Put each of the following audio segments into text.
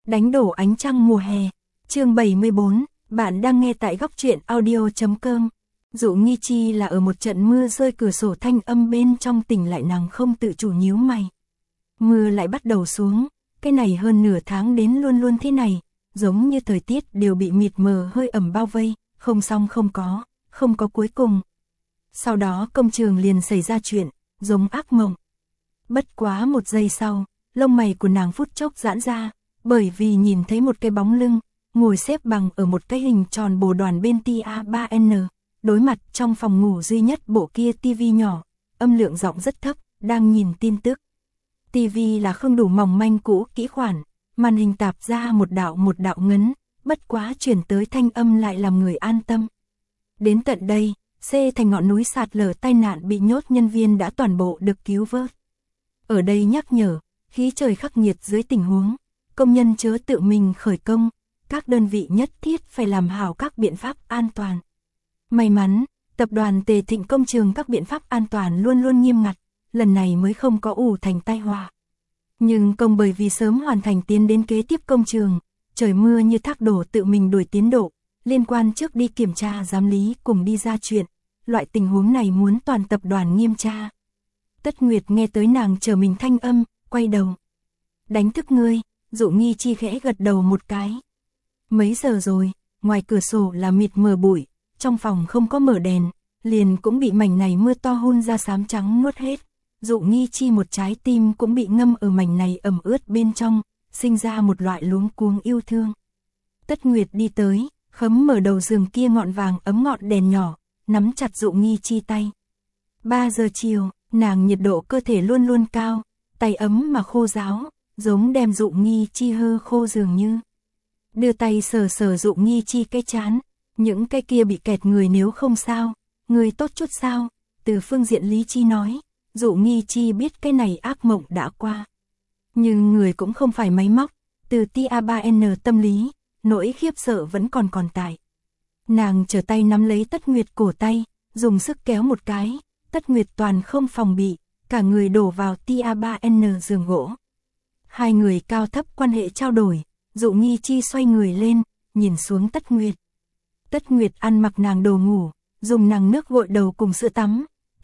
Đánh đổ ánh trăng mùa hè. Chương 74, bạn đang nghe tại góc truyện audio.com. Dụ Nghi Chi là ở một trận mưa rơi, cửa sổ thanh âm bên trong tỉnh lại, nàng không tự chủ nhíu mày. Mưa lại bắt đầu xuống, cái này hơn nửa tháng đến luôn luôn thế này, giống như thời tiết đều bị mịt mờ hơi ẩm bao vây, không xong không có cuối cùng. Sau đó công trường liền xảy ra chuyện, giống ác mộng. Bất quá một giây sau, lông mày của nàng phút chốc giãn ra, bởi vì nhìn thấy một cái bóng lưng, ngồi xếp bằng ở một cái hình tròn bồ đoàn bên TA3N, đối mặt trong phòng ngủ duy nhất bộ kia tivi nhỏ, âm lượng giọng rất thấp, đang nhìn tin tức. Tivi là không đủ mỏng manh cũ kỹ khoản, màn hình tạp ra một đạo ngấn, bất quá chuyển tới thanh âm lại làm người an tâm. Đến tận đây, C thành ngọn núi sạt lở tai nạn bị nhốt nhân viên đã toàn bộ được cứu vớt. Ở đây nhắc nhở, khí trời khắc nghiệt dưới tình huống, công nhân chớ tự mình khởi công, các đơn vị nhất thiết phải làm hảo các biện pháp an toàn. May mắn, tập đoàn Tề Thịnh công trường các biện pháp an toàn luôn luôn nghiêm ngặt, lần này mới không có ủ thành tai họa. Nhưng công bởi vì sớm hoàn thành tiến đến kế tiếp công trường, trời mưa như thác đổ tự mình đuổi tiến độ, liên quan trước đi kiểm tra giám lý cùng đi ra chuyện, loại tình huống này muốn toàn tập đoàn nghiêm tra. Tất Nguyệt nghe tới nàng chờ mình thanh âm, quay đầu. Đánh thức ngươi, Dụ Nghi Chi khẽ gật đầu một cái. Mấy giờ rồi, ngoài cửa sổ là mịt mờ bụi, trong phòng không có mở đèn, liền cũng bị mảnh này mưa to hun ra xám trắng nuốt hết. Dụ Nghi Chi một trái tim cũng bị ngâm ở mảnh này ẩm ướt bên trong, sinh ra một loại luống cuống yêu thương. Tất Nguyệt đi tới, khấm mở đầu giường kia ngọn vàng ấm ngọn đèn nhỏ, nắm chặt Dụ Nghi Chi tay. 3 giờ chiều, nàng nhiệt độ cơ thể luôn luôn cao, tay ấm mà khô ráo, giống đem Dụ Nghi Chi hơ khô dường như. Đưa tay sờ sờ Dụ Nghi Chi cái trán, những cái kia bị kẹt người nếu không sao, người tốt chút sao, từ phương diện lý chi nói, Dụ Nghi Chi biết cái này ác mộng đã qua. Nhưng người cũng không phải máy móc, từ TA3N tâm lý, nỗi khiếp sợ vẫn còn tại. Nàng trở tay nắm lấy Tất Nguyệt cổ tay, dùng sức kéo một cái, Tất Nguyệt toàn không phòng bị, cả người đổ vào TA3N giường gỗ. Hai người cao thấp quan hệ trao đổi, Dụ Nghi Chi xoay người lên, nhìn xuống Tất Nguyệt. Tất Nguyệt ăn mặc nàng đồ ngủ, dùng nàng nước gội đầu cùng sữa tắm,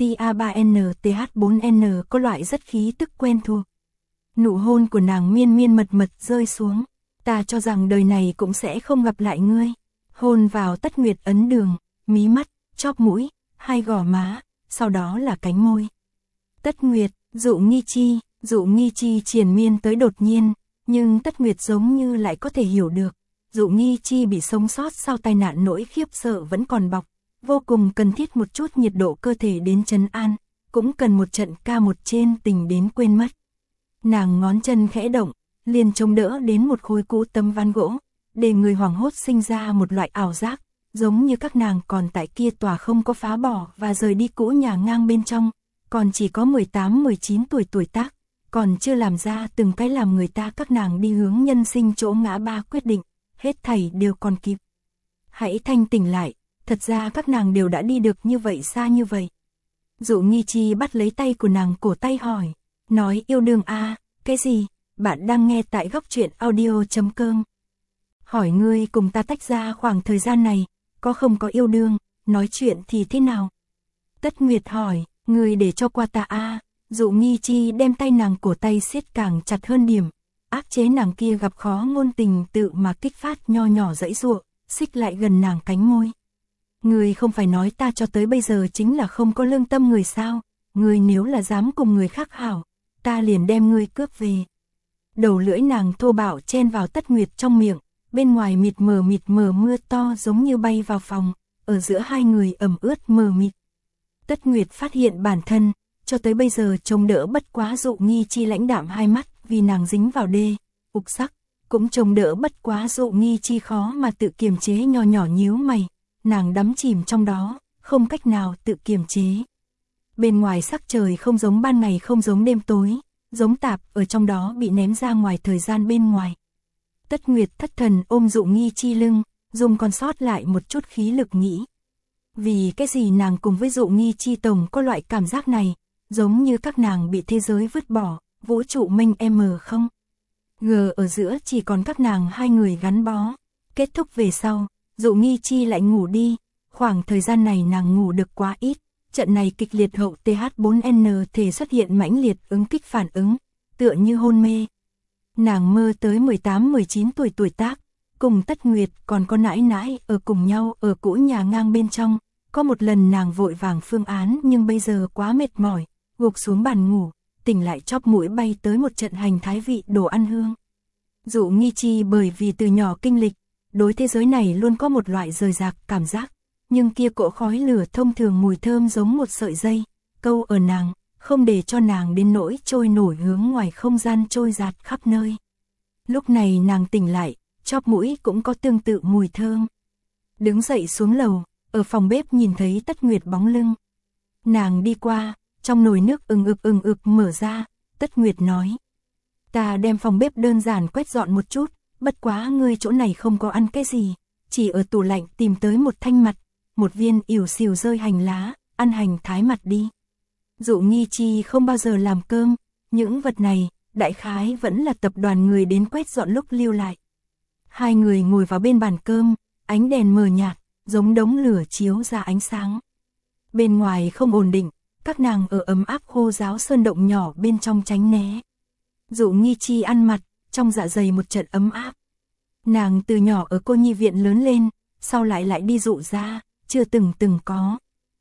TA3N TH4N có loại rất khí tức quen thuộc. Nụ hôn của nàng miên mật rơi xuống, ta cho rằng đời này cũng sẽ không gặp lại ngươi. Hôn vào Tất Nguyệt ấn đường, mí mắt, chóp mũi, hai gò má, sau đó là cánh môi. Tất Nguyệt, Dụ Nghi Chi triền miên tới đột nhiên, nhưng Tất Nguyệt giống như lại có thể hiểu được. Dụ Nghi Chi bị sống sót sau tai nạn nỗi khiếp sợ vẫn còn bọc, vô cùng cần thiết một chút nhiệt độ cơ thể đến trấn an, cũng cần một trận ca một trên tình đến quên mất. Nàng ngón chân khẽ động, liền chống đỡ đến một khối cũ tấm ván gỗ, để người hoảng hốt sinh ra một loại ảo giác, giống như các nàng còn tại kia tòa không có phá bỏ và rời đi cũ nhà ngang bên trong, còn chỉ có 18-19 tuổi tác, còn chưa làm ra từng cái làm người ta các nàng đi hướng nhân sinh chỗ ngã ba quyết định, hết thảy đều còn kịp. Hãy thanh tỉnh lại, thật ra các nàng đều đã đi được như vậy xa như vậy. Dụ Nghi Chi bắt lấy tay của nàng cổ tay hỏi, nói yêu đương à, cái gì, bạn đang nghe tại góc truyện audio.com. Hỏi ngươi cùng ta tách ra khoảng thời gian này, có không có yêu đương, nói chuyện thì thế nào? Tất Nguyệt hỏi, ngươi để cho qua ta à, Dụ Nghi Chi đem tay nàng cổ tay siết càng chặt hơn điểm, áp chế nàng kia gặp khó ngôn tình tự mà kích phát nho nhỏ giãy giụa, xích lại gần nàng cánh môi. Ngươi không phải nói ta cho tới bây giờ chính là không có lương tâm người sao, ngươi nếu là dám cùng người khác hảo, ta liền đem ngươi cướp về. Đầu lưỡi nàng thô bạo chen vào Tất Nguyệt trong miệng, bên ngoài mịt mờ mưa to giống như bay vào phòng, ở giữa hai người ẩm ướt mờ mịt. Tất Nguyệt phát hiện bản thân, cho tới bây giờ chống đỡ bất quá Dụ Nghi Chi lãnh đạm hai mắt vì nàng dính vào đê, ục sắc, cũng chống đỡ bất quá Dụ Nghi Chi khó mà tự kiềm chế nho nhỏ nhíu mày, nàng đắm chìm trong đó, không cách nào tự kiềm chế. Bên ngoài sắc trời không giống ban ngày không giống đêm tối, giống tạp ở trong đó bị ném ra ngoài thời gian bên ngoài. Tất Nguyệt thất thần ôm Dụ Nghi Chi lưng, dùng còn sót lại một chút khí lực nghĩ. Vì cái gì nàng cùng với Dụ Nghi Chi tổng có loại cảm giác này, giống như các nàng bị thế giới vứt bỏ, vũ trụ mênh không? Gờ ở giữa chỉ còn các nàng hai người gắn bó. Kết thúc về sau, Dụ Nghi Chi lại ngủ đi, khoảng thời gian này nàng ngủ được quá ít, trận này kịch liệt hậu TH4N thể xuất hiện mãnh liệt ứng kích phản ứng, tựa như hôn mê. Nàng mơ tới 18-19 tuổi tác, cùng Tất Nguyệt còn có nãi nãi ở cùng nhau ở cũ nhà ngang bên trong, có một lần nàng vội vàng phương án nhưng bây giờ quá mệt mỏi, gục xuống bàn ngủ, tỉnh lại chóp mũi bay tới một trận hành thái vị đồ ăn hương. Dụ Nghi Chi bởi vì từ nhỏ kinh lịch, đối thế giới này luôn có một loại rời rạc cảm giác, nhưng kia cỗ khói lửa thông thường mùi thơm giống một sợi dây, câu ở nàng, không để cho nàng đến nỗi trôi nổi hướng ngoài không gian trôi dạt khắp nơi. Lúc này nàng tỉnh lại, chóp mũi cũng có tương tự mùi thơm. Đứng dậy xuống lầu, ở phòng bếp nhìn thấy Tất Nguyệt bóng lưng. Nàng đi qua, trong nồi nước ừng ực mở ra, Tất Nguyệt nói. Ta đem phòng bếp đơn giản quét dọn một chút, bất quá ngươi chỗ này không có ăn cái gì, chỉ ở tủ lạnh tìm tới một thanh mặt, một viên ỉu xìu rơi hành lá, ăn hành thái mặt đi. Dụ Nghi Chi không bao giờ làm cơm, những vật này, đại khái vẫn là tập đoàn người đến quét dọn lúc lưu lại. Hai người ngồi vào bên bàn cơm, ánh đèn mờ nhạt, giống đống lửa chiếu ra ánh sáng. Bên ngoài không ổn định, các nàng ở ấm áp khô ráo sơn động nhỏ bên trong tránh né. Dụ Nghi Chi ăn mặt, trong dạ dày một trận ấm áp. Nàng từ nhỏ ở cô nhi viện lớn lên, sau lại đi dụ ra, chưa từng có.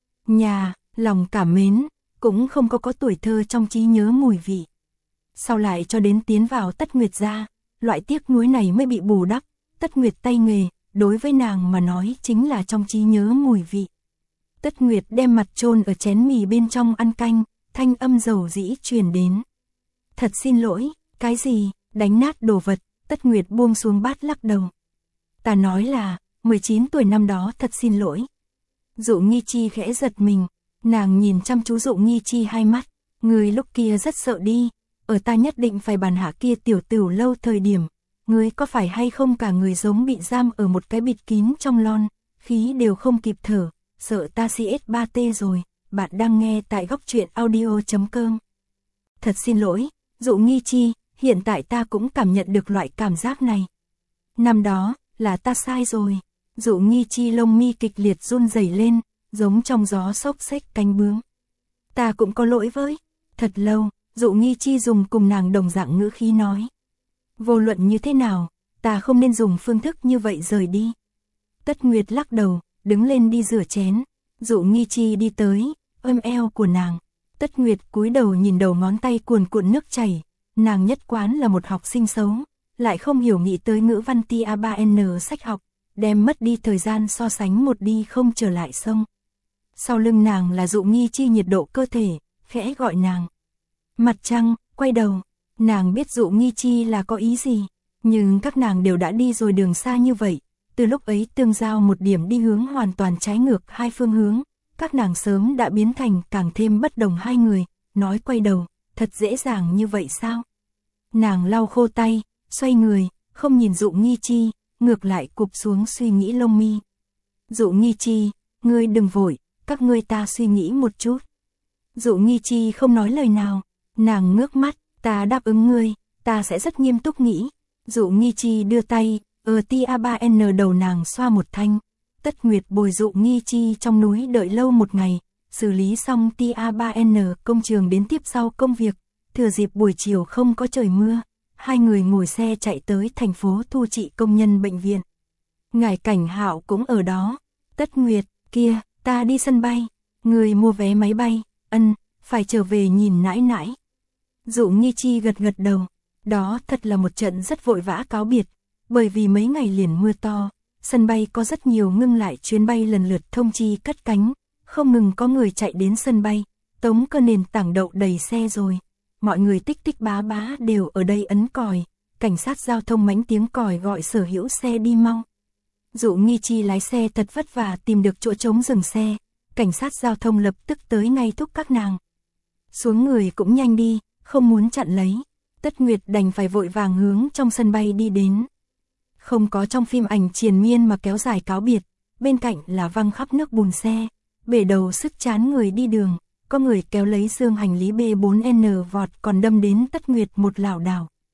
Nhà, lòng cảm mến, cũng không có tuổi thơ trong trí nhớ mùi vị. Sau lại cho đến tiến vào Tất Nguyệt gia, loại tiếc nuối này mới bị bù đắp. Tất Nguyệt tay nghề, đối với nàng mà nói chính là trong trí nhớ mùi vị. Tất Nguyệt đem mặt chôn ở chén mì bên trong ăn canh, thanh âm dầu dĩ truyền đến. Thật xin lỗi, cái gì, đánh nát đồ vật, Tất Nguyệt buông xuống bát lắc đầu. Ta nói là, 19 tuổi năm đó thật xin lỗi. Dụ Nghi Chi khẽ giật mình, nàng nhìn chăm chú Dụ Nghi Chi hai mắt, người lúc kia rất sợ đi, ở ta nhất định phải bàn hạ kia tiểu tửu lâu thời điểm, người có phải hay không cả người giống bị giam ở một cái bịt kín trong lon, khí đều không kịp thở, sợ ta CS3T rồi, bạn đang nghe tại góc truyện audio.com. Thật xin lỗi, Dụ Nghi Chi, hiện tại ta cũng cảm nhận được loại cảm giác này. Năm đó, là ta sai rồi. Dụ Nghi Chi lông mi kịch liệt run rẩy lên, giống trong gió xốc xếch cánh bướm. Ta cũng có lỗi với. Thật lâu, Dụ Nghi Chi dùng cùng nàng đồng dạng ngữ khí nói. Vô luận như thế nào, ta không nên dùng phương thức như vậy rời đi. Tất Nguyệt lắc đầu, đứng lên đi rửa chén. Dụ Nghi Chi đi tới, ôm eo của nàng. Tất Nguyệt cúi đầu nhìn đầu ngón tay cuồn cuộn nước chảy. Nàng nhất quán là một học sinh xấu, lại không hiểu nghĩ tới ngữ văn TA3N sách học, đem mất đi thời gian so sánh một đi không trở lại sông. Sau lưng nàng là Dụ Nghi Chi nhiệt độ cơ thể, khẽ gọi nàng. Mặt trăng, quay đầu, nàng biết Dụ Nghi Chi là có ý gì, nhưng các nàng đều đã đi rồi đường xa như vậy, từ lúc ấy tương giao một điểm đi hướng hoàn toàn trái ngược hai phương hướng, các nàng sớm đã biến thành càng thêm bất đồng hai người, nói quay đầu, thật dễ dàng như vậy sao? Nàng lau khô tay, xoay người, không nhìn Dụ Nghi Chi, ngược lại cụp xuống suy nghĩ lông mi. Dụ Nghi Chi, ngươi đừng vội, các ngươi ta suy nghĩ một chút. Dụ Nghi Chi không nói lời nào, nàng ngước mắt, ta đáp ứng ngươi, ta sẽ rất nghiêm túc nghĩ. Dụ Nghi Chi đưa tay, TA3N đầu nàng xoa một thanh. Tất Nguyệt bồi Dụ Nghi Chi trong núi đợi lâu một ngày, xử lý xong TA3N công trường đến tiếp sau công việc, thừa dịp buổi chiều không có trời mưa, hai người ngồi xe chạy tới thành phố thu trị công nhân bệnh viện. Ngải Cảnh Hạo cũng ở đó. Tất Nguyệt, kia, ta đi sân bay, người mua vé máy bay, phải trở về nhìn nãi nãi. Dụ Nghi Chi gật gật đầu, đó thật là một trận rất vội vã cáo biệt, bởi vì mấy ngày liền mưa to, sân bay có rất nhiều ngưng lại chuyến bay lần lượt thông chi cất cánh, không ngừng có người chạy đến sân bay, tống cơ nền tảng đậu đầy xe rồi. Mọi người tích tích bá bá đều ở đây ấn còi, cảnh sát giao thông mãnh tiếng còi gọi sở hữu xe đi mau. Dụ Nghi Chi lái xe thật vất vả tìm được chỗ trống dừng xe, cảnh sát giao thông lập tức tới ngay thúc các nàng. Xuống người cũng nhanh đi, không muốn chặn lấy. Tất Nguyệt đành phải vội vàng hướng trong sân bay đi đến. Không có trong phim ảnh triền miên mà kéo dài cáo biệt, bên cạnh là văng khắp nước bùn xe, bể đầu sức chán người đi đường. Có người kéo lấy xương hành lý B4N vọt còn đâm đến Tất Nguyệt một lảo đảo.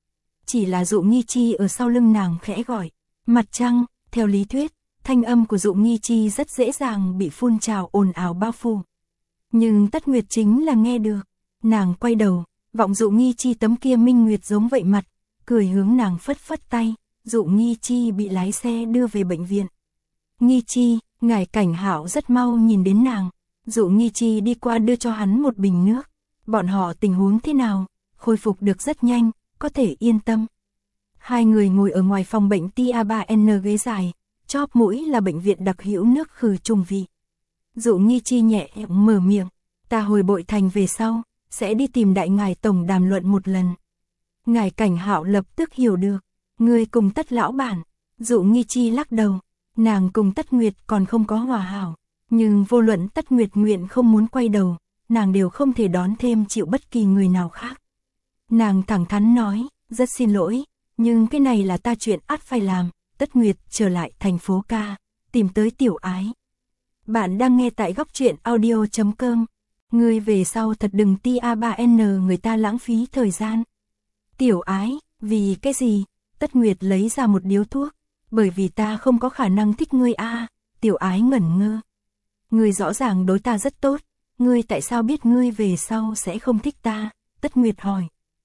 chỉ là Dụ Nghi Chi ở sau lưng nàng khẽ gọi. Mặt trăng, theo lý thuyết, thanh âm của Dụ Nghi Chi rất dễ dàng bị phun trào ồn ào bao phủ. Nhưng Tất Nguyệt chính là nghe được. Nàng quay đầu, vọng Dụ Nghi Chi tấm kia minh nguyệt giống vậy mặt, cười hướng nàng phất phất tay. Dụ Nghi Chi bị lái xe đưa về bệnh viện. Nghi Chi, ngài Cảnh Hạo rất mau nhìn đến nàng. Dụ Nghi Chi đi qua đưa cho hắn một bình nước. Bọn họ tình huống thế nào? Khôi phục được rất nhanh, có thể yên tâm. Hai người ngồi ở ngoài phòng bệnh TA3N ghế dài, chóp mũi là bệnh viện đặc hữu nước khử trùng vị. Dụ Nghi Chi nhẹ mở miệng, ta hồi Bội Thành về sau, sẽ đi tìm đại ngài tổng đàm luận một lần. Ngài Cảnh Hạo lập tức hiểu được, người cùng Tất lão bản. Dụ Nghi Chi lắc đầu, nàng cùng Tất Nguyệt còn không có hòa hảo, nhưng vô luận Tất Nguyệt nguyện không muốn quay đầu, nàng đều không thể đón thêm chịu bất kỳ người nào khác. Nàng thẳng thắn nói, rất xin lỗi, nhưng cái này là ta chuyện ắt phải làm. Tất Nguyệt trở lại thành phố ca, tìm tới Tiểu Ái. Bạn đang nghe tại góc truyện audio.com. Ngươi về sau thật đừng TA3N người ta lãng phí thời gian. Tiểu Ái, vì cái gì? Tất Nguyệt lấy ra một điếu thuốc. Bởi vì ta không có khả năng thích ngươi a. Tiểu Ái ngẩn ngơ. Ngươi rõ ràng đối ta rất tốt, ngươi tại sao biết ngươi về sau sẽ không thích ta? Tất Nguyệt hỏi.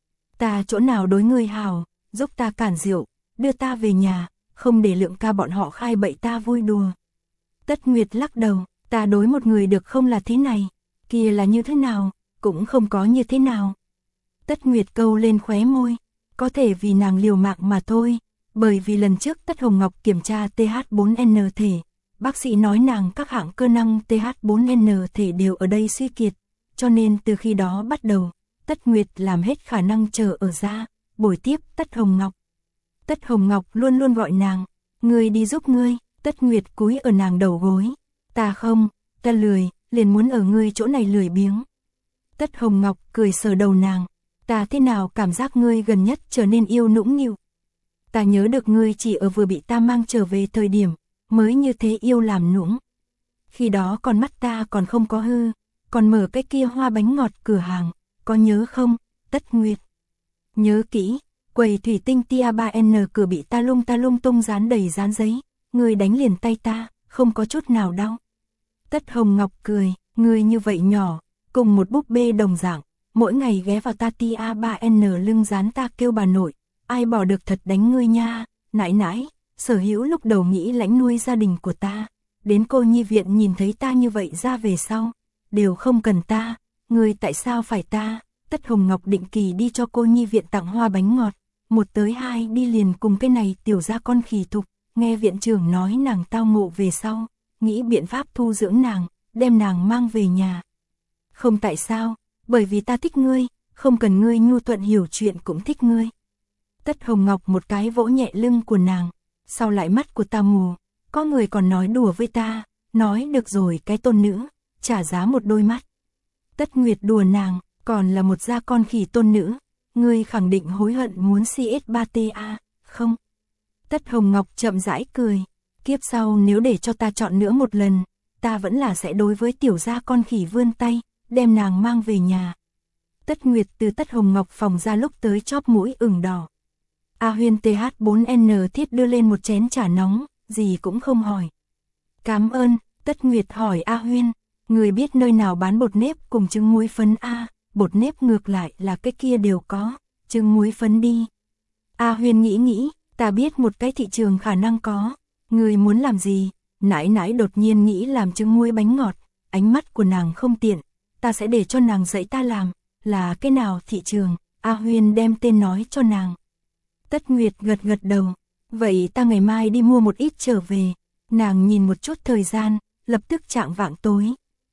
Ta chỗ nào đối ngươi hảo, giúp ta cản rượu, đưa ta về nhà, không để Lượng ca bọn họ khai bậy ta vui đùa. Tất Nguyệt lắc đầu, ta đối một người được không là thế này, kia là như thế nào, cũng không có như thế nào. Tất Nguyệt câu lên khóe môi, có thể vì nàng liều mạng mà thôi, bởi vì lần trước Tất Hồng Ngọc kiểm tra TH4N thể, bác sĩ nói nàng các hạng cơ năng TH4N thể đều ở đây suy kiệt, cho nên từ khi đó bắt đầu, Tất Nguyệt làm hết khả năng chờ ở ra, bồi tiếp Tất Hồng Ngọc. Tất Hồng Ngọc luôn luôn gọi nàng, ngươi đi giúp ngươi. Tất Nguyệt cúi ở nàng đầu gối, ta không, ta lười, liền muốn ở ngươi chỗ này lười biếng. Tất Hồng Ngọc cười sờ đầu nàng, ta thế nào cảm giác ngươi gần nhất trở nên yêu nũng nịu. Ta nhớ được ngươi chỉ ở vừa bị ta mang trở về thời điểm, mới như thế yêu làm nũng. Khi đó con mắt ta còn không có hư, còn mở cái kia hoa bánh ngọt cửa hàng, có nhớ không? Tất Nguyệt. Nhớ kỹ, quầy thủy tinh TA3N cửa bị ta lung tung dán đầy dán giấy, ngươi đánh liền tay ta, không có chút nào đau. Tất Hồng Ngọc cười, ngươi như vậy nhỏ, cùng một búp bê đồng dạng, mỗi ngày ghé vào ta TA3N lưng dán ta kêu bà nội, ai bỏ được thật đánh ngươi nha. Nãi nãi, Sở Hữu lúc đầu nghĩ lãnh nuôi gia đình của ta, đến cô nhi viện nhìn thấy ta như vậy ra về sau, đều không cần ta, ngươi tại sao phải ta? Tất Hồng Ngọc định kỳ đi cho cô nhi viện tặng hoa bánh ngọt, 1 tới 2 đi liền cùng cái này tiểu gia con khỉ thục, nghe viện trưởng nói nàng tao ngộ về sau, nghĩ biện pháp thu dưỡng nàng, đem nàng mang về nhà. Không tại sao, bởi vì ta thích ngươi, không cần ngươi nhu thuận hiểu chuyện cũng thích ngươi. Tất Hồng Ngọc một cái vỗ nhẹ lưng của nàng, sau lại mắt của ta mù, có người còn nói đùa với ta, nói được rồi cái tôn nữ, trả giá một đôi mắt. Tất Nguyệt đùa nàng, còn là một gia con khỉ tôn nữ, ngươi khẳng định hối hận muốn CS3TA, không? Tất Hồng Ngọc chậm rãi cười, kiếp sau nếu để cho ta chọn nữa một lần, ta vẫn là sẽ đối với tiểu gia con khỉ vươn tay, đem nàng mang về nhà. Tất Nguyệt từ Tất Hồng Ngọc phòng ra lúc tới chóp mũi ửng đỏ. A Huyên TH4N thiết đưa lên một chén trà nóng, gì cũng không hỏi. Cảm ơn. Tất Nguyệt hỏi A Huyên, người biết nơi nào bán bột nếp cùng trứng muối phấn a? Bột nếp ngược lại là cái kia đều có, trứng muối phấn đi. A Huyên nghĩ, ta biết một cái thị trường khả năng có. Người muốn làm gì? Nãi nãi đột nhiên nghĩ làm trứng muối bánh ngọt, ánh mắt của nàng không tiện, ta sẽ để cho nàng dạy ta làm, là cái nào thị trường? A Huyên đem tên nói cho nàng. Tất Nguyệt gật đầu, vậy ta ngày mai đi mua một ít trở về. Nàng nhìn một chút thời gian, lập tức chạng vạng tối.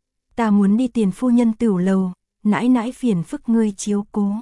Ta muốn đi Tiền phu nhân tửu lầu, nãi nãi phiền phức ngươi chiếu cố.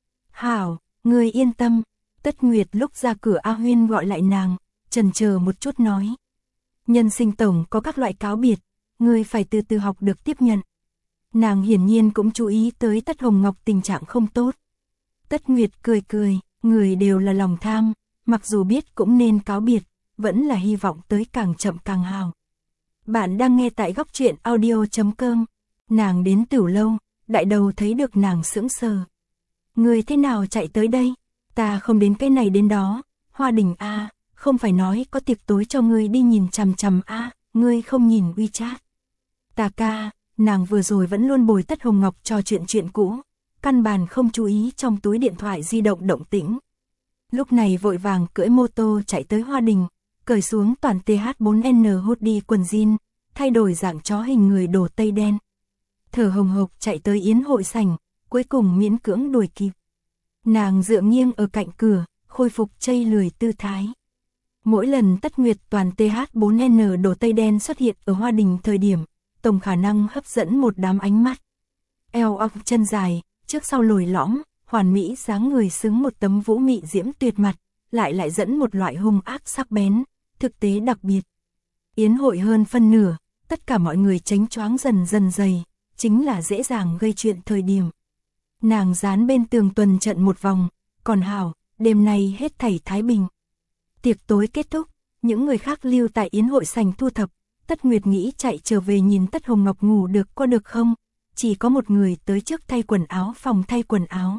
Hảo, ngươi yên tâm. Tất Nguyệt lúc ra cửa A Huyên gọi lại nàng, chần chờ một chút nói. Nhân sinh tổng có các loại cáo biệt, ngươi phải từ từ học được tiếp nhận. Nàng hiển nhiên cũng chú ý tới Tất Hồng Ngọc tình trạng không tốt. Tất Nguyệt cười, người đều là lòng tham, mặc dù biết cũng nên cáo biệt, vẫn là hy vọng tới càng chậm càng hào. Bạn đang nghe tại góc truyện audio.com. Nàng đến tửu lâu, đại đầu thấy được nàng sững sờ. Người thế nào chạy tới đây? Ta không đến cái này đến đó, Hoa Đình a, không phải nói có tiệc tối cho ngươi đi nhìn chằm chằm a, ngươi không nhìn WeChat. Ta ca, nàng vừa rồi vẫn luôn bồi Tất Hồng Ngọc trò chuyện cũ, căn bản không chú ý trong túi điện thoại di động động tĩnh. Lúc này vội vàng cưỡi mô tô chạy tới Hoa Đình, cởi xuống toàn TH4N hoodie quần jean, thay đổi dạng chó hình người đồ tây đen. Thở hồng hộc chạy tới yến hội sảnh, cuối cùng miễn cưỡng đuổi kịp. Nàng dựa nghiêng ở cạnh cửa, khôi phục chây lười tư thái. Mỗi lần Tất Nguyệt toàn TH4N đồ tây đen xuất hiện ở Hoa Đình thời điểm, tổng khả năng hấp dẫn một đám ánh mắt. Eo ọc chân dài, trước sau lồi lõm, hoàn mỹ dáng người xứng một tấm vũ mị diễm tuyệt mặt, lại dẫn một loại hung ác sắc bén, thực tế đặc biệt. Yến hội hơn phân nửa, tất cả mọi người chánh choáng dần dày, chính là dễ dàng gây chuyện thời điểm. Nàng dán bên tường tuần trận một vòng, còn hảo, đêm nay hết thảy thái bình. Tiệc tối kết thúc, những người khác lưu tại yến hội sảnh thu thập, Tất Nguyệt nghĩ chạy trở về nhìn Tất Hồng Ngọc ngủ được có được không, chỉ có một người tới trước thay quần áo phòng thay quần áo.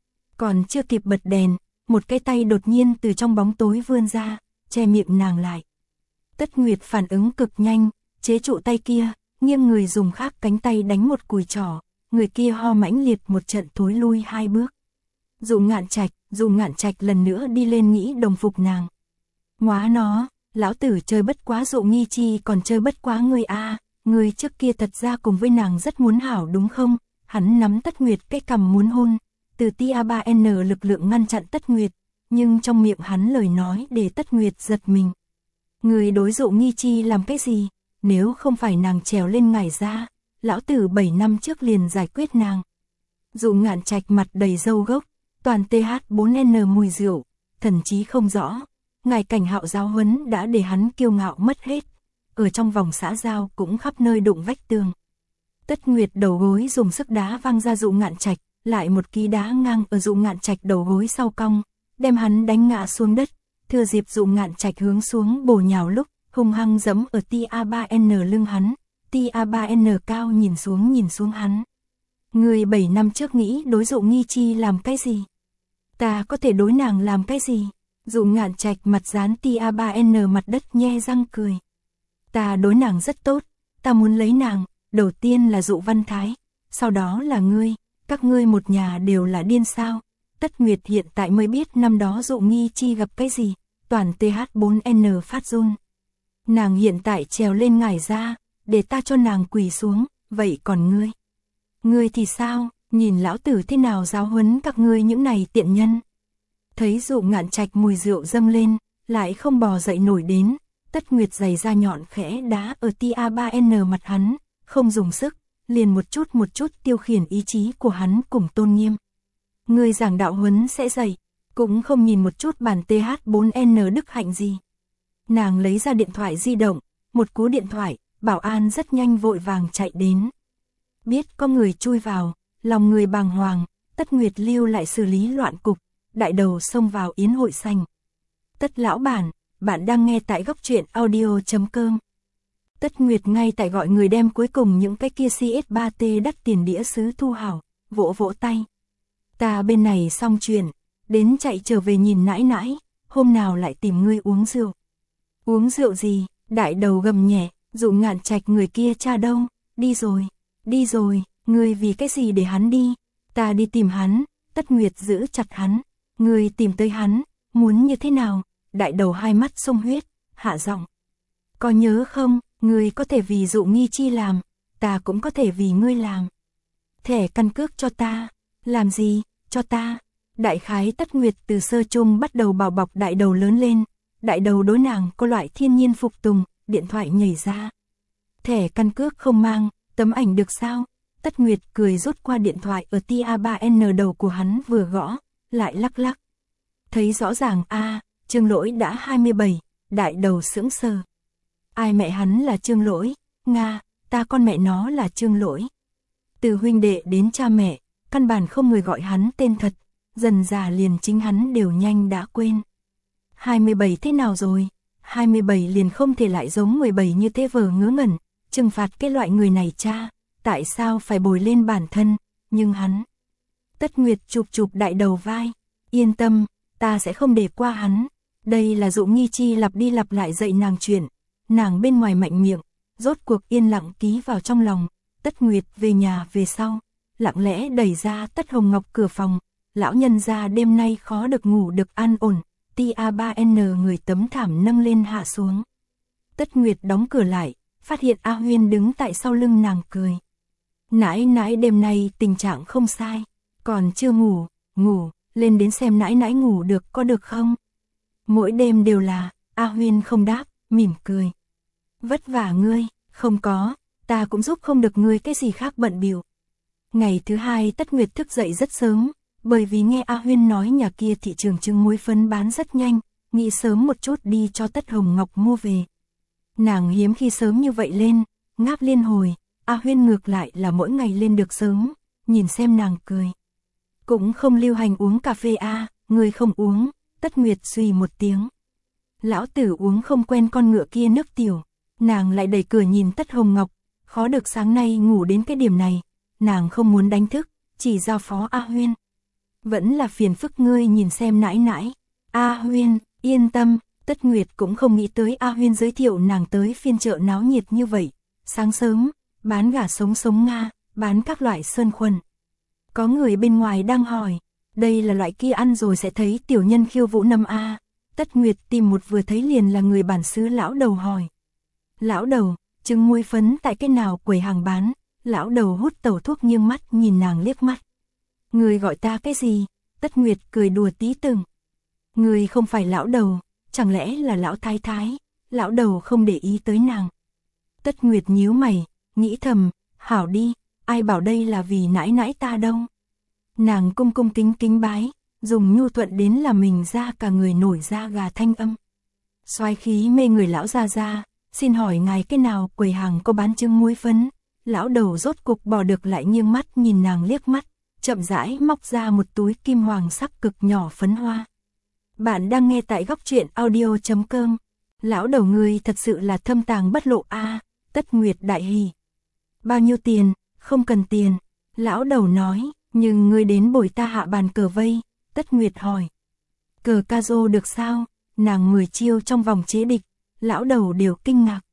Còn chưa kịp bật đèn, một cái tay đột nhiên từ trong bóng tối vươn ra, che miệng nàng lại. Tất Nguyệt phản ứng cực nhanh, chế trụ tay kia, nghiêng người dùng khác cánh tay đánh một cùi trỏ, người kia ho mãnh liệt một trận thối lui 2 bước. Dụ Ngạn Trạch lần nữa đi lên nghĩ đồng phục nàng. Ngoá nó, lão tử chơi bất quá Dụ Nghi Chi còn chơi bất quá ngươi a, ngươi trước kia thật ra cùng với nàng rất muốn hảo đúng không? Hắn nắm Tất Nguyệt cái cằm muốn hôn, từ TA3N lực lượng ngăn chặn Tất Nguyệt, nhưng trong miệng hắn lời nói để Tất Nguyệt giật mình. Người đối Dụ Nghi Chi làm cái gì? Nếu không phải nàng trèo lên ngải ra, lão tử 7 năm trước liền giải quyết nàng. Dụ Ngạn Trạch mặt đầy râu gốc, toàn TH4N mùi rượu, thần trí không rõ. Ngài Cảnh Hạo giáo huấn đã để hắn kiêu ngạo mất hết, ở trong vòng xã giao cũng khắp nơi đụng vách tường. Tất Nguyệt đầu gối dùng sức đá văng ra Dụ Ngạn Trạch, lại một cú đá ngang ở Dụ Ngạn Trạch đầu gối sau cong, đem hắn đánh ngã xuống đất, thừa dịp Dụ Ngạn Trạch hướng xuống bổ nhào lúc, hung hăng giẫm ở TA3N lưng hắn, TA3N cao nhìn xuống hắn. Người 7 năm trước nghĩ đối Dụ Nghi Chi làm cái gì? Ta có thể đối nàng làm cái gì? Dụ Ngạn Trạch mặt dán TA3N mặt đất nhe răng cười. Ta đối nàng rất tốt, ta muốn lấy nàng, đầu tiên là Dụ Văn Thái, sau đó là ngươi, các ngươi một nhà đều là điên sao? Tất Nguyệt hiện tại mới biết năm đó Dụ Nghi Chi gặp cái gì, toàn TH4N phát run. Nàng hiện tại trèo lên ngải ra, để ta cho nàng quỳ xuống, vậy còn ngươi? Ngươi thì sao, nhìn lão tử thế nào giáo huấn các ngươi những này tiện nhân? Thấy Dụ Ngạn Trạch mùi rượu dâng lên, lại không bò dậy nổi đến, Tất Nguyệt giày da nhọn khẽ đá ở TA3N mặt hắn, không dùng sức, liền một chút tiêu khiển ý chí của hắn cùng tôn nghiêm. Ngươi giảng đạo huấn sẽ dậy, cũng không nhìn một chút bản TH4N đức hạnh gì. Nàng lấy ra điện thoại di động, một cú điện thoại, bảo an rất nhanh vội vàng chạy đến. Biết có người chui vào, lòng người bàng hoàng, Tất Nguyệt lưu lại xử lý loạn cục, đại đầu xông vào yến hội sảnh. Tất lão bản, bạn đang nghe tại góc truyện audio.com. Tất Nguyệt ngay tại gọi người đem cuối cùng những cái kia CS3T đắt tiền đĩa sứ thu hảo, vỗ tay. Ta bên này xong chuyện, đến chạy trở về nhìn nãi nãi, hôm nào lại tìm ngươi uống rượu. Uống rượu gì? Đại đầu gầm nhẹ, Dụ Ngạn Trạch người kia cha đâu? Đi rồi, ngươi vì cái gì để hắn đi? Ta đi tìm hắn. Tất Nguyệt giữ chặt hắn. Ngươi tìm tới hắn, muốn như thế nào? Đại đầu hai mắt sông huyết, hạ giọng. Có nhớ không, ngươi có thể vì Dụ Nghi Chi làm, ta cũng có thể vì ngươi làm. Thẻ căn cước cho ta. Làm gì, cho ta? Đại khái Tất Nguyệt từ sơ chung bắt đầu bảo bọc đại đầu lớn lên. Đại đầu đối nàng có loại thiên nhiên phục tùng, điện thoại nhảy ra. Thẻ căn cước không mang, tấm ảnh được sao? Tất Nguyệt cười rút qua điện thoại ở TA3N đầu của hắn vừa gõ, lại lắc. Thấy rõ ràng Trương Lỗi đã 27, đại đầu sững sờ. Ai mẹ hắn là Trương Lỗi? Nga, ta con mẹ nó là Trương Lỗi. Từ huynh đệ đến cha mẹ, căn bản không người gọi hắn tên thật, dần dà liền chính hắn đều nhanh đã quên. 27 thế nào rồi? 27 liền không thể lại giống 17 như thế vờ ngớ ngẩn, trừng phạt cái loại người này cha, tại sao phải bồi lên bản thân, nhưng hắn. Tất Nguyệt chụp đại đầu vai, yên tâm, ta sẽ không để qua hắn. Đây là Dụ Nghi Chi lặp đi lặp lại dạy nàng chuyện, nàng bên ngoài mạnh miệng, rốt cuộc yên lặng ký vào trong lòng. Tất Nguyệt về nhà về sau, lặng lẽ đẩy ra Tất Hồng Ngọc cửa phòng, lão nhân gia đêm nay khó được ngủ được an ổn. Tia 3N người tấm thảm nâng lên hạ xuống. Tất Nguyệt đóng cửa lại, phát hiện A Huyên đứng tại sau lưng nàng cười. Nãi nãi đêm nay tình trạng không sai, còn chưa ngủ, lên đến xem nãi nãi ngủ được có được không? Mỗi đêm đều là, A Huyên không đáp, mỉm cười. Vất vả ngươi, không có, ta cũng giúp không được ngươi cái gì khác bận bịu. Ngày thứ hai Tất Nguyệt thức dậy rất sớm, bởi vì nghe A Huyên nói nhà kia thị trường trứng muối phấn bán rất nhanh, nghĩ sớm một chút đi cho Tất Hồng Ngọc mua về. Nàng hiếm khi sớm như vậy lên, ngáp liên hồi, A Huyên ngược lại là mỗi ngày lên được sớm, nhìn xem nàng cười. Cũng không lưu hành uống cà phê a, người không uống, Tất Nguyệt suy một tiếng. Lão tử uống không quen con ngựa kia nước tiểu, nàng lại đẩy cửa nhìn Tất Hồng Ngọc, khó được sáng nay ngủ đến cái điểm này, nàng không muốn đánh thức, chỉ giao phó A Huyên. Vẫn là phiền phức ngươi nhìn xem nãi nãi. A Huyên, yên tâm, Tất Nguyệt cũng không nghĩ tới A Huyên giới thiệu nàng tới phiên chợ náo nhiệt như vậy. Sáng sớm, bán gà sống sống Nga, bán các loại sơn khuẩn. Có người bên ngoài đang hỏi, đây là loại kia ăn rồi sẽ thấy tiểu nhân khiêu vũ nâm a. Tất Nguyệt tìm một vừa thấy liền là người bản xứ lão đầu hỏi. Lão đầu, trứng muối phấn tại cái nào quầy hàng bán? Lão đầu hút tẩu thuốc nghiêng mắt nhìn nàng liếc mắt. Người gọi ta cái gì? Tất Nguyệt cười đùa tí từng. Người không phải lão đầu, chẳng lẽ là lão thái thái? Lão đầu không để ý tới nàng. Tất Nguyệt nhíu mày, nghĩ thầm, hảo đi, ai bảo đây là vì nãi nãi ta đâu. Nàng cung cung kính kính bái, dùng nhu thuận đến là mình ra cả người nổi da gà thanh âm. Soái khí mê người lão ra, xin hỏi ngài cái nào quầy hàng có bán trứng muối phấn? Lão đầu rốt cục bỏ được lại nghiêng mắt nhìn nàng liếc mắt, chậm rãi móc ra một túi kim hoàng sắc cực nhỏ phấn hoa. Bạn đang nghe tại góc truyện audio.com. Lão đầu ngươi thật sự là thâm tàng bất lộ a. Tất Nguyệt đại hỉ. Bao nhiêu tiền? Không cần tiền. Lão đầu nói, nhưng ngươi đến bồi ta hạ bàn cờ vây. Tất Nguyệt hỏi. Cờ ca rô được sao? Nàng 10 chiêu trong vòng chế địch. Lão đầu đều kinh ngạc.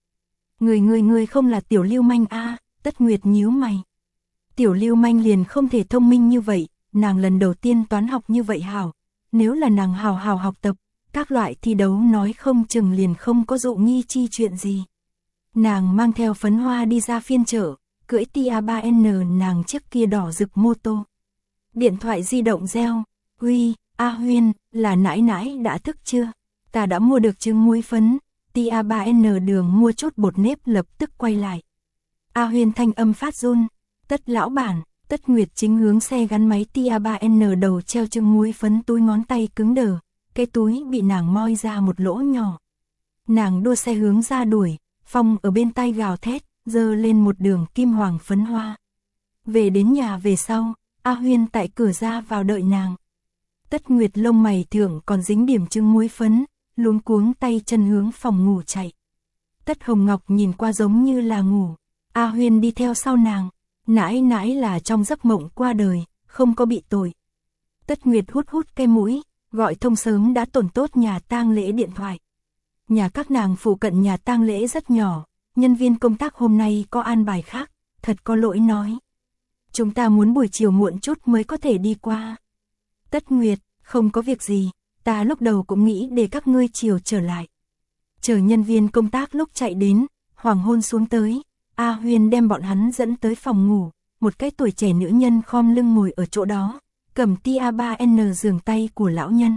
Ngươi không là tiểu lưu manh a. Tất Nguyệt nhíu mày. Tiểu lưu manh liền không thể thông minh như vậy. Nàng lần đầu tiên toán học như vậy hảo. Nếu là nàng hào hào học tập, các loại thi đấu nói không chừng liền không có Dụ Nghi Chi chuyện gì. Nàng mang theo phấn hoa đi ra phiên chợ, cưỡi Tia 3N nàng chiếc kia đỏ rực mô tô. Điện thoại di động reo, uy, A Huyên, là nãi nãi đã thức chưa? Ta đã mua được trứng muối phấn, Tia 3N đường mua chút bột nếp lập tức quay lại. A Huyên thanh âm phát run, Tất lão bản. Tất Nguyệt chính hướng xe gắn máy Tia 3N đầu treo trứng muối phấn túi ngón tay cứng đờ, cái túi bị nàng moi ra một lỗ nhỏ. Nàng đua xe hướng ra đuổi, Phong ở bên tay gào thét, giơ lên một đường kim hoàng phấn hoa. Về đến nhà về sau, A Huyên tại cửa ra vào đợi nàng. Tất Nguyệt lông mày thượng còn dính điểm trứng muối phấn, luống cuống tay chân hướng phòng ngủ chạy. Tất Hồng Ngọc nhìn qua giống như là ngủ, A Huyên đi theo sau nàng. Nãi nãi là trong giấc mộng qua đời, không có bị tội. Tất Nguyệt hút cái mũi, gọi thông sớm đã tổn tốt nhà tang lễ điện thoại. Nhà các nàng phụ cận nhà tang lễ rất nhỏ, nhân viên công tác hôm nay có an bài khác, thật có lỗi nói. Chúng ta muốn buổi chiều muộn chút mới có thể đi qua. Tất Nguyệt, không có việc gì, ta lúc đầu cũng nghĩ để các ngươi chiều trở lại. Chờ nhân viên công tác lúc chạy đến, hoàng hôn xuống tới. A Huyên đem bọn hắn dẫn tới phòng ngủ, một cái tuổi trẻ nữ nhân khom lưng ngồi ở chỗ đó, cầm Tia 3N giường tay của lão nhân.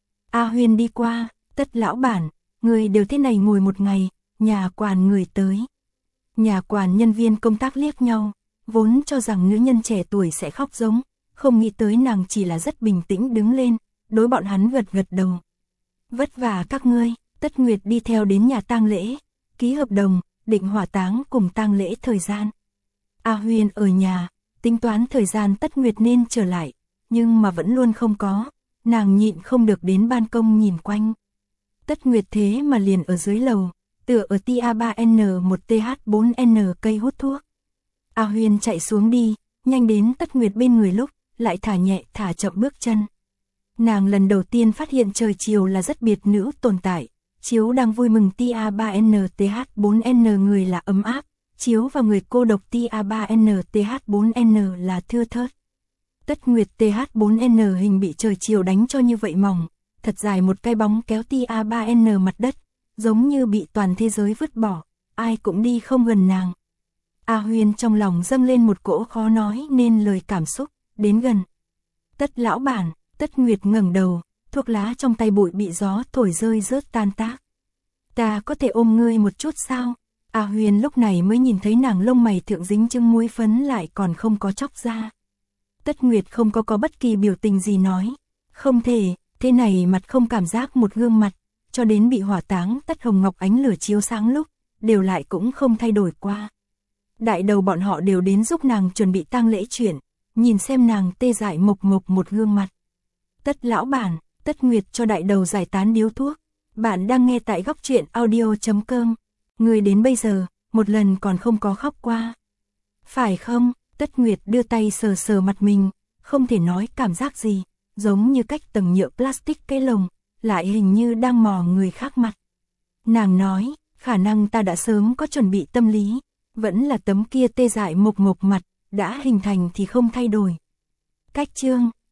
A Huyên đi qua, Tất lão bản, người đều thế này ngồi một ngày, nhà quản người tới. Nhà quản nhân viên công tác liếc nhau, vốn cho rằng nữ nhân trẻ tuổi sẽ khóc giống, không nghĩ tới nàng chỉ là rất bình tĩnh đứng lên, đối bọn hắn gật đầu. Vất vả các ngươi. Tất Nguyệt đi theo đến nhà tang lễ, ký hợp đồng, định hỏa táng cùng tang lễ thời gian. A Huyên ở nhà, tính toán thời gian Tất Nguyệt nên trở lại, nhưng mà vẫn luôn không có, nàng nhịn không được đến ban công nhìn quanh. Tất Nguyệt thế mà liền ở dưới lầu, tựa ở Tia 3N một TH4N cây hút thuốc. A Huyên chạy xuống đi, nhanh đến Tất Nguyệt bên người lúc, lại thả nhẹ thả chậm bước chân. Nàng lần đầu tiên phát hiện trời chiều là rất biệt nữ tồn tại. Chiếu đang vui mừng TA3NTH4N người là ấm áp, chiếu vào người cô độc TA3NTH4N là thưa thớt. Tất Nguyệt TH4N hình bị trời chiều đánh cho như vậy mỏng, thật dài một cái bóng kéo TA3N mặt đất, giống như bị toàn thế giới vứt bỏ, ai cũng đi không gần nàng. A Huyên trong lòng dâng lên một cỗ khó nói nên lời cảm xúc, đến gần. Tất lão bản, Tất Nguyệt ngẩng đầu, thuốc lá trong tay bụi bị gió thổi rơi rớt tan tác. Ta có thể ôm ngươi một chút sao? A Huyên lúc này mới nhìn thấy nàng lông mày thượng dính chưng muối phấn lại còn không có chóc ra. Tất Nguyệt không có bất kỳ biểu tình gì nói. Không thể, thế này mặt không cảm giác một gương mặt, cho đến bị hỏa táng Tất Hồng Ngọc ánh lửa chiếu sáng lúc, đều lại cũng không thay đổi qua. Đại đầu bọn họ đều đến giúp nàng chuẩn bị tang lễ chuyển, nhìn xem nàng tê dại mộc mộc một gương mặt. Tất lão bản, Tất Nguyệt cho đại đầu giải tán điếu thuốc. Bạn đang nghe tại góc truyện audio.com. Người đến bây giờ, một lần còn không có khóc qua. Phải không? Tất Nguyệt đưa tay sờ sờ mặt mình, không thể nói cảm giác gì, giống như cách tầng nhựa plastic cái lồng, lại hình như đang mò người khác mặt. Nàng nói, khả năng ta đã sớm có chuẩn bị tâm lý, vẫn là tấm kia tê dại mộc mộc mặt, đã hình thành thì không thay đổi. Cách chương